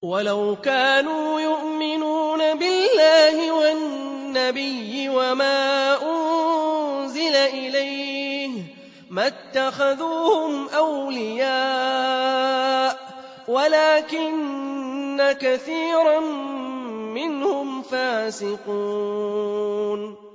وَلَوْ كَانُوا يُؤْمِنُونَ بِاللَّهِ وَالنَّبِيِّ وَمَا أُنزِلَ إِلَيْهِ مَا اتَّخَذُوهُمْ أَوْلِيَاءَ وَلَٰكِنَّ كَثِيرًا مِّنْهُمْ فَاسِقُونَ